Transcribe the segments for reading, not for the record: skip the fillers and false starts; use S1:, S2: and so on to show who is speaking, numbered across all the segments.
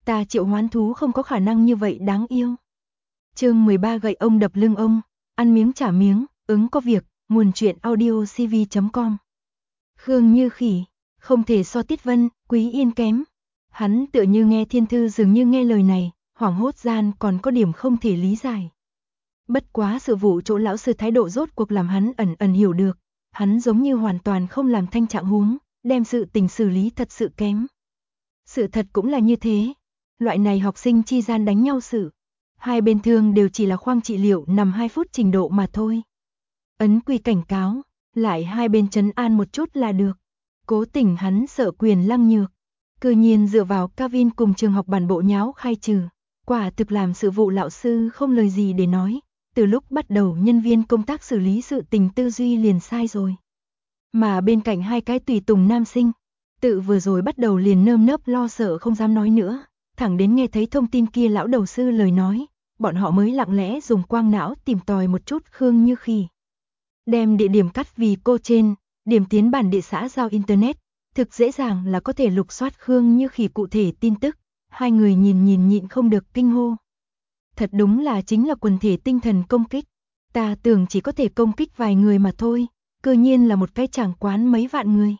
S1: Ta triệu hoán thú không có khả năng như vậy đáng yêu. Chương 13 gậy ông đập lưng ông, ăn miếng trả miếng, ứng có việc, nguồn truyện audio cv.com. Khương Như Khỉ, không thể so Tiết Vân, Quý Yên kém. Hắn tựa như nghe thiên thư dường như nghe lời này, hoảng hốt gian còn có điểm không thể lý giải. Bất quá sự vụ chỗ lão sư thái độ rốt cuộc làm hắn ẩn ẩn hiểu được, hắn giống như hoàn toàn không làm thanh trạng huống, đem sự tình xử lý thật sự kém. Sự thật cũng là như thế, loại này học sinh chi gian đánh nhau sự. Hai bên thương đều chỉ là khoang trị liệu nằm 2 phút trình độ mà thôi. Ấn quy cảnh cáo, lại hai bên trấn an một chút là được. Cố tình hắn sợ quyền lăng nhược. Cư nhiên dựa vào Kavin cùng trường học bản bộ nháo khai trừ. Quả thực làm sự vụ lão sư không lời gì để nói. Từ lúc bắt đầu nhân viên công tác xử lý sự tình tư duy liền sai rồi. Mà bên cạnh hai cái tùy tùng nam sinh, tự vừa rồi bắt đầu liền nơm nớp lo sợ không dám nói nữa. Thẳng đến nghe thấy thông tin kia lão đầu sư lời nói, bọn họ mới lặng lẽ dùng quang não tìm tòi một chút Khương Như Khỉ. Đem địa điểm cắt vì cô trên, điểm tiến bản địa xã giao internet, thực dễ dàng là có thể lục soát Khương Như Khỉ cụ thể tin tức, hai người nhìn nhịn không được kinh hô. Thật đúng là chính là quần thể tinh thần công kích, ta tưởng chỉ có thể công kích vài người mà thôi, cư nhiên là một cái chàng quán mấy vạn người.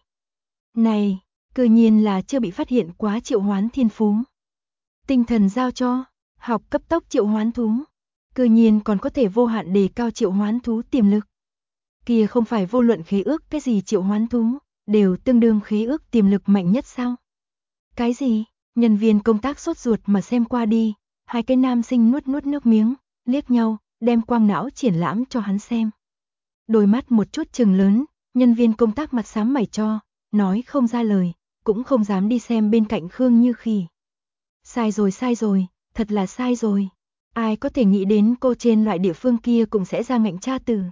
S1: Này, cư nhiên là chưa bị phát hiện quá triệu hoán thiên phú. Tinh thần giao cho, học cấp tốc triệu hoán thú, cư nhiên còn có thể vô hạn đề cao triệu hoán thú tiềm lực. Kia không phải vô luận khế ước cái gì triệu hoán thú, đều tương đương khế ước tiềm lực mạnh nhất sao? Cái gì? Nhân viên công tác sốt ruột mà xem qua đi, hai cái nam sinh nuốt nước miếng, liếc nhau, đem quang não triển lãm cho hắn xem. Đôi mắt một chút trừng lớn, nhân viên công tác mặt xám mày cho, nói không ra lời, cũng không dám đi xem bên cạnh Khương Như Khỉ. Sai rồi, thật là sai rồi. Ai có thể nghĩ đến cô trên loại địa phương kia cũng sẽ ra ngạnh tra từ.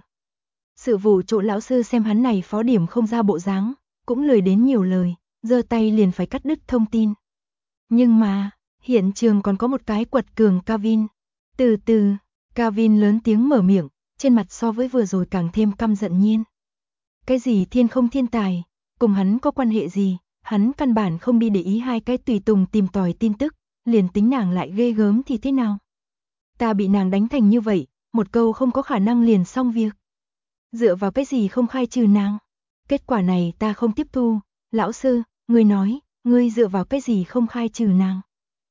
S1: Sự vụ chỗ lão sư xem hắn này phó điểm không ra bộ dáng, cũng lười đến nhiều lời, giơ tay liền phải cắt đứt thông tin. Nhưng mà, hiện trường còn có một cái quật cường Kavin. Từ từ, Kavin lớn tiếng mở miệng, trên mặt so với vừa rồi càng thêm căm giận nhiên. Cái gì thiên không thiên tài, cùng hắn có quan hệ gì, hắn căn bản không đi để ý hai cái tùy tùng tìm tòi tin tức, liền tính nàng lại ghê gớm thì thế nào. Ta bị nàng đánh thành như vậy, một câu không có khả năng liền xong việc. Dựa vào cái gì không khai trừ nàng? Kết quả này ta không tiếp thu. Lão sư, ngươi nói, ngươi dựa vào cái gì không khai trừ nàng?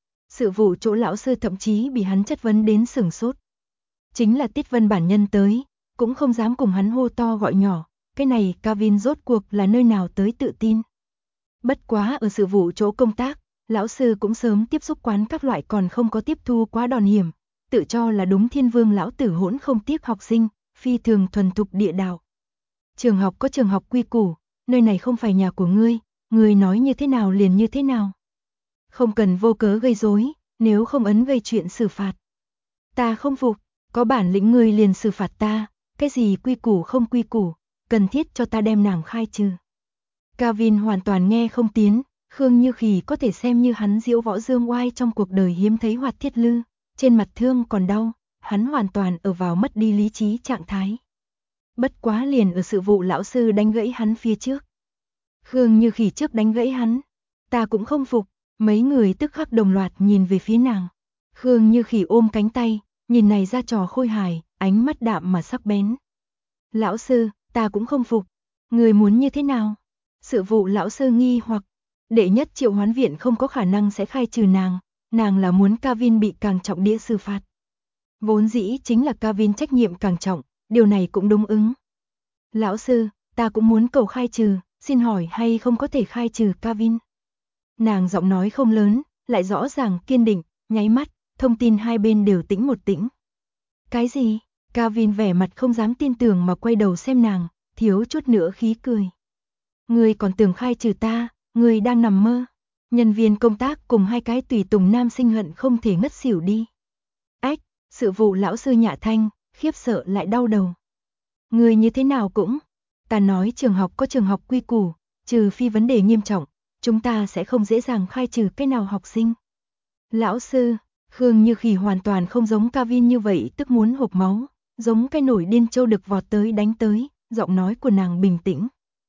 S1: Sự vụ chỗ lão sư thậm chí bị hắn chất vấn đến sửng sốt. Chính là Tiết Vân bản nhân tới, cũng không dám cùng hắn hô to gọi nhỏ. Cái này Kavin rốt cuộc là nơi nào tới tự tin? Bất quá ở sự vụ chỗ công tác, lão sư cũng sớm tiếp xúc quán các loại còn không có tiếp thu quá đòn hiểm, tự cho là đúng thiên vương lão tử hỗn không tiếc học sinh, phi thường thuần thục địa đạo. Trường học có trường học quy củ, nơi này không phải nhà của ngươi nói như thế nào liền như thế nào. Không cần vô cớ gây rối, nếu không ấn gây chuyện xử phạt. Ta không phục, có bản lĩnh ngươi liền xử phạt ta, cái gì quy củ không quy củ, cần thiết cho ta đem nàng khai trừ. Kavin hoàn toàn nghe không tiến, Khương Như Khỉ có thể xem như hắn diễu võ dương oai trong cuộc đời hiếm thấy hoạt thiết lư, trên mặt thương còn đau, hắn hoàn toàn ở vào mất đi lý trí trạng thái. Bất quá liền ở sự vụ lão sư đánh gãy hắn phía trước. Khương Như Khỉ trước đánh gãy hắn, ta cũng không phục, mấy người tức khắc đồng loạt nhìn về phía nàng. Khương Như Khỉ ôm cánh tay, nhìn này ra trò khôi hài, ánh mắt đạm mà sắc bén. Lão sư, ta cũng không phục, người muốn như thế nào? Sự vụ lão sư nghi hoặc, đệ nhất triệu hoán viện không có khả năng sẽ khai trừ nàng là muốn Kavin bị càng trọng đĩa xử phạt. Vốn dĩ chính là Kavin trách nhiệm càng trọng, điều này cũng đúng ứng. Lão sư, ta cũng muốn cầu khai trừ, xin hỏi hay không có thể khai trừ Kavin? Nàng giọng nói không lớn, lại rõ ràng kiên định, nháy mắt, thông tin hai bên đều tĩnh một tĩnh. Cái gì? Kavin vẻ mặt không dám tin tưởng mà quay đầu xem nàng, thiếu chút nữa khí cười. Ngươi còn tưởng khai trừ ta, ngươi đang nằm mơ. Nhân viên công tác cùng hai cái tùy tùng nam sinh hận không thể ngất xỉu đi. Ách, sự vụ lão sư nhả thanh, khiếp sợ lại đau đầu. Ngươi như thế nào cũng, ta nói trường học có trường học quy củ, trừ phi vấn đề nghiêm trọng, chúng ta sẽ không dễ dàng khai trừ cái nào học sinh. Lão sư, Khương Như Khỉ hoàn toàn không giống Kavin như vậy tức muốn hộc máu, giống cái nổi điên trâu đực vọt tới đánh tới, giọng nói của nàng bình tĩnh.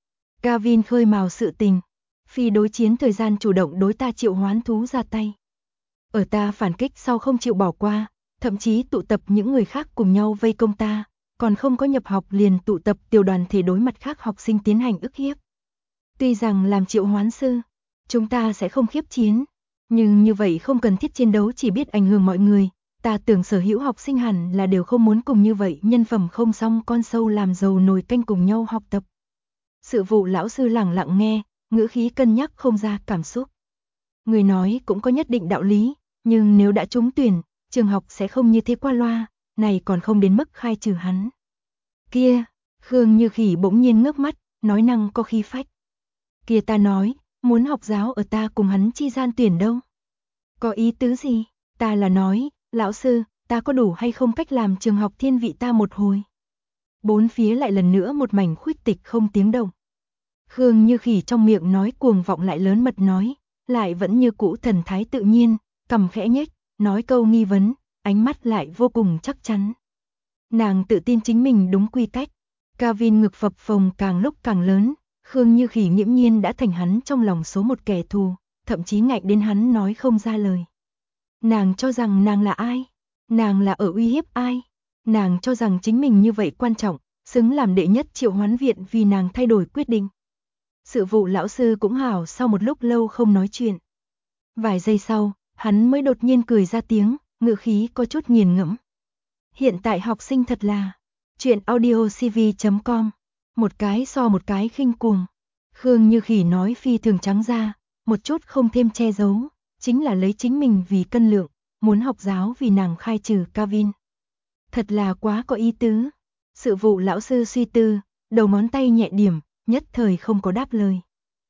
S1: Kavin khơi mào sự tình, phi đối chiến thời gian chủ động đối ta triệu hoán thú ra tay. ở ta phản kích sau không chịu bỏ qua, thậm chí tụ tập những người khác cùng nhau vây công ta, còn không có nhập học liền tụ tập tiểu đoàn thể đối mặt khác học sinh tiến hành ức hiếp. Tuy rằng làm triệu hoán sư, chúng ta sẽ không khiếp chiến, nhưng như vậy không cần thiết chiến đấu chỉ biết ảnh hưởng mọi người, ta tưởng sở hữu học sinh hẳn là đều không muốn cùng như vậy nhân phẩm không xong con sâu làm dầu nồi canh cùng nhau học tập. Sự vụ lão sư lẳng lặng nghe, ngữ khí cân nhắc không ra cảm xúc. Người nói cũng có nhất định đạo lý, nhưng nếu đã trúng tuyển, trường học sẽ không như thế qua loa, này còn không đến mức khai trừ hắn. Kia, Khương Như Khỉ bỗng nhiên ngước mắt, nói năng có khí phách. Kia ta nói, muốn học giáo ở ta cùng hắn chi gian tuyển đâu. Có ý tứ gì? Ta là nói, lão sư, ta có đủ hay không cách làm trường học thiên vị ta một hồi. Bốn phía lại lần nữa một mảnh khuếch tịch không tiếng động. Khương Như Khỉ trong miệng nói cuồng vọng lại lớn mật nói, lại vẫn như cũ thần thái tự nhiên, cằm khẽ nhếch, nói câu nghi vấn, ánh mắt lại vô cùng chắc chắn. Nàng tự tin chính mình đúng quy cách. Kavin ngực phập phồng càng lúc càng lớn, Khương Như Khỉ nghiễm nhiên đã thành hắn trong lòng số một kẻ thù, thậm chí ngạnh đến hắn nói không ra lời. Nàng cho rằng nàng là ai? Nàng là ở uy hiếp ai? Nàng cho rằng chính mình như vậy quan trọng, xứng làm đệ nhất triệu hoán viện vì nàng thay đổi quyết định. Sự vụ lão sư cũng hảo sau một lúc lâu không nói chuyện. Vài giây sau, hắn mới đột nhiên cười ra tiếng, ngữ khí có chút nghiền ngẫm. Hiện tại học sinh thật là chuyện audiocv.com, một cái so một cái khinh cuồng. Khương Như Khỉ nói phi thường trắng ra, một chút không thêm che giấu, chính là lấy chính mình vì cân lượng, muốn học giáo vì nàng khai trừ Kavin. Thật là quá có ý tứ. Sự vụ lão sư suy tư, đầu ngón tay nhẹ điểm, nhất thời không có đáp lời.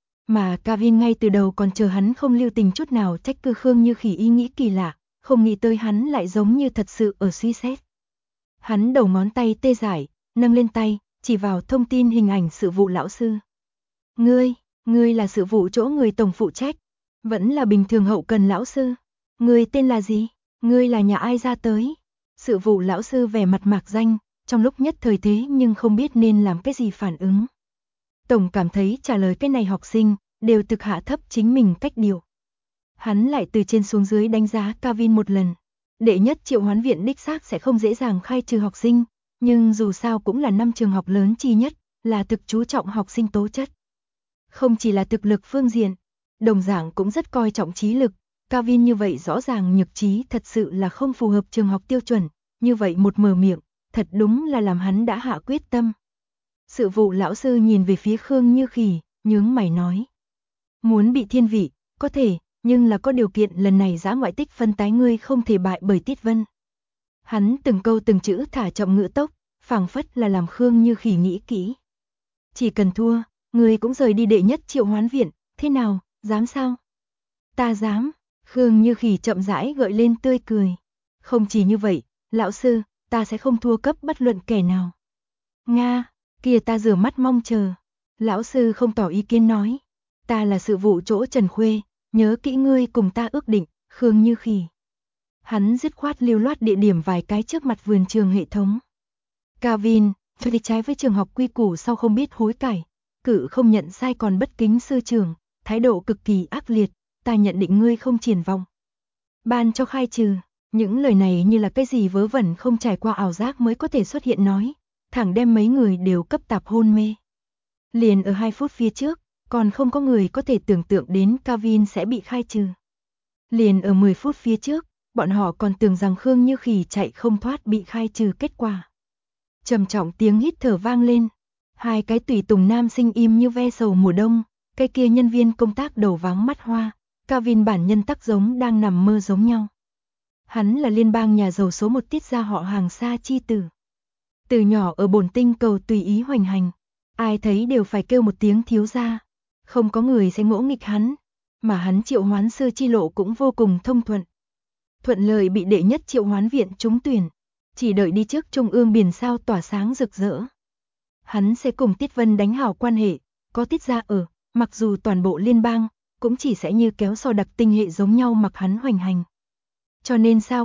S1: Mà Kavin ngay từ đầu còn chờ hắn không lưu tình chút nào trách cứ Khương Như Khỉ ý nghĩ kỳ lạ, không nghĩ tới hắn lại giống như thật sự ở suy xét. Hắn đầu ngón tay tê dại, nâng lên tay, chỉ vào thông tin hình ảnh sự vụ lão sư. Ngươi là sự vụ chỗ người tổng phụ trách, vẫn là bình thường hậu cần lão sư. Ngươi tên là gì? Ngươi là nhà ai ra tới? Sự vụ lão sư vẻ mặt mạc danh, trong lúc nhất thời thế nhưng không biết nên làm cái gì phản ứng. Tổng cảm thấy trả lời cái này học sinh, đều thực hạ thấp chính mình cách điều. Hắn lại từ trên xuống dưới đánh giá Kavin một lần. Đệ nhất triệu hoán viện đích xác sẽ không dễ dàng khai trừ học sinh, nhưng dù sao cũng là 5 trường học lớn chi nhất, là thực chú trọng học sinh tố chất. Không chỉ là thực lực phương diện, đồng dạng cũng rất coi trọng trí lực. Kavin như vậy rõ ràng nhược trí thật sự là không phù hợp trường học tiêu chuẩn, như vậy một mở miệng, thật đúng là làm hắn đã hạ quyết tâm. Sự vụ lão sư nhìn về phía Khương Như Khỉ, nhướng mày nói. Muốn bị thiên vị, có thể, nhưng là có điều kiện lần này giã ngoại tích phân tái ngươi không thể bại bởi Tiết Vân. Hắn từng câu từng chữ thả chậm ngữ tốc, phảng phất là làm Khương Như Khỉ nghĩ kỹ. Chỉ cần thua, ngươi cũng rời đi đệ nhất triệu hoán viện, thế nào, dám sao? Ta dám. Khương Như Khỉ chậm rãi gợi lên tươi cười. Không chỉ như vậy, lão sư, ta sẽ không thua cấp bất luận kẻ nào. Nga, kia ta rửa mắt mong chờ. Lão sư không tỏ ý kiến nói. Ta là sự vụ chỗ Trần Khuê, nhớ kỹ ngươi cùng ta ước định, Khương Như Khỉ. Hắn dứt khoát lưu loát địa điểm vài cái trước mặt vườn trường hệ thống. Kavin, cho đi trái với trường học quy củ sau không biết hối cải, cử không nhận sai còn bất kính sư trưởng, thái độ cực kỳ ác liệt, ta nhận định ngươi không triển vọng. Ban cho khai trừ, những lời này như là cái gì vớ vẩn không trải qua ảo giác mới có thể xuất hiện nói, thẳng đem mấy người đều cấp tạp hôn mê. Liền ở 2 phút phía trước, còn không có người có thể tưởng tượng đến Kavin sẽ bị khai trừ. Liền ở 10 phút phía trước, bọn họ còn tưởng rằng Khương Như Khỉ chạy không thoát bị khai trừ kết quả. Trầm trọng tiếng hít thở vang lên, 2 cái tùy tùng nam sinh im như ve sầu mùa đông, cái kia nhân viên công tác đầu váng mắt hoa, Kavin bản nhân tắc giống đang nằm mơ giống nhau. Hắn là liên bang nhà giàu số 1 tiết gia họ Hàng Sa chi tử. Từ nhỏ ở bổn tinh cầu tùy ý hoành hành, ai thấy đều phải kêu một tiếng thiếu gia, không có người sẽ ngỗ nghịch hắn, mà hắn triệu hoán sư chi lộ cũng vô cùng thông thuận. Thuận lợi bị đệ nhất triệu hoán viện trúng tuyển, chỉ đợi đi trước trung ương biển sao tỏa sáng rực rỡ. Hắn sẽ cùng Tiết Vân đánh hảo quan hệ, có Tiết gia ở, mặc dù toàn bộ liên bang, cũng chỉ sẽ như kéo sò đặc tinh hệ giống nhau mặc hắn hoành hành. Cho nên sao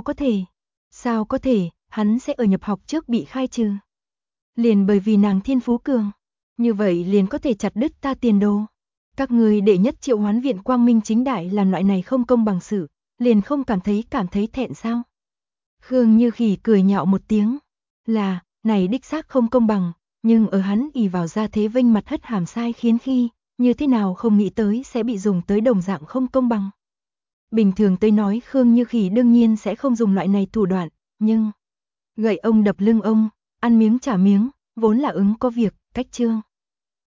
S1: có thể, hắn sẽ ở nhập học trước bị khai trừ. Liền bởi vì nàng thiên phú cường, như vậy liền có thể chặt đứt ta tiền đồ. Các người đệ nhất triệu hoán viện quang minh chính đại làm loại này không công bằng sự, liền không cảm thấy thẹn sao? Khương Như Khỉ cười nhạo một tiếng, là, này đích xác không công bằng, nhưng ở hắn ỷ vào ra thế vênh mặt hất hàm sai khiến khi, như thế nào không nghĩ tới sẽ bị dùng tới đồng dạng không công bằng. Bình thường tôi nói Khương Như Khỉ đương nhiên sẽ không dùng loại này thủ đoạn, nhưng gậy ông đập lưng ông, ăn miếng trả miếng, vốn là ứng có việc, cách chương.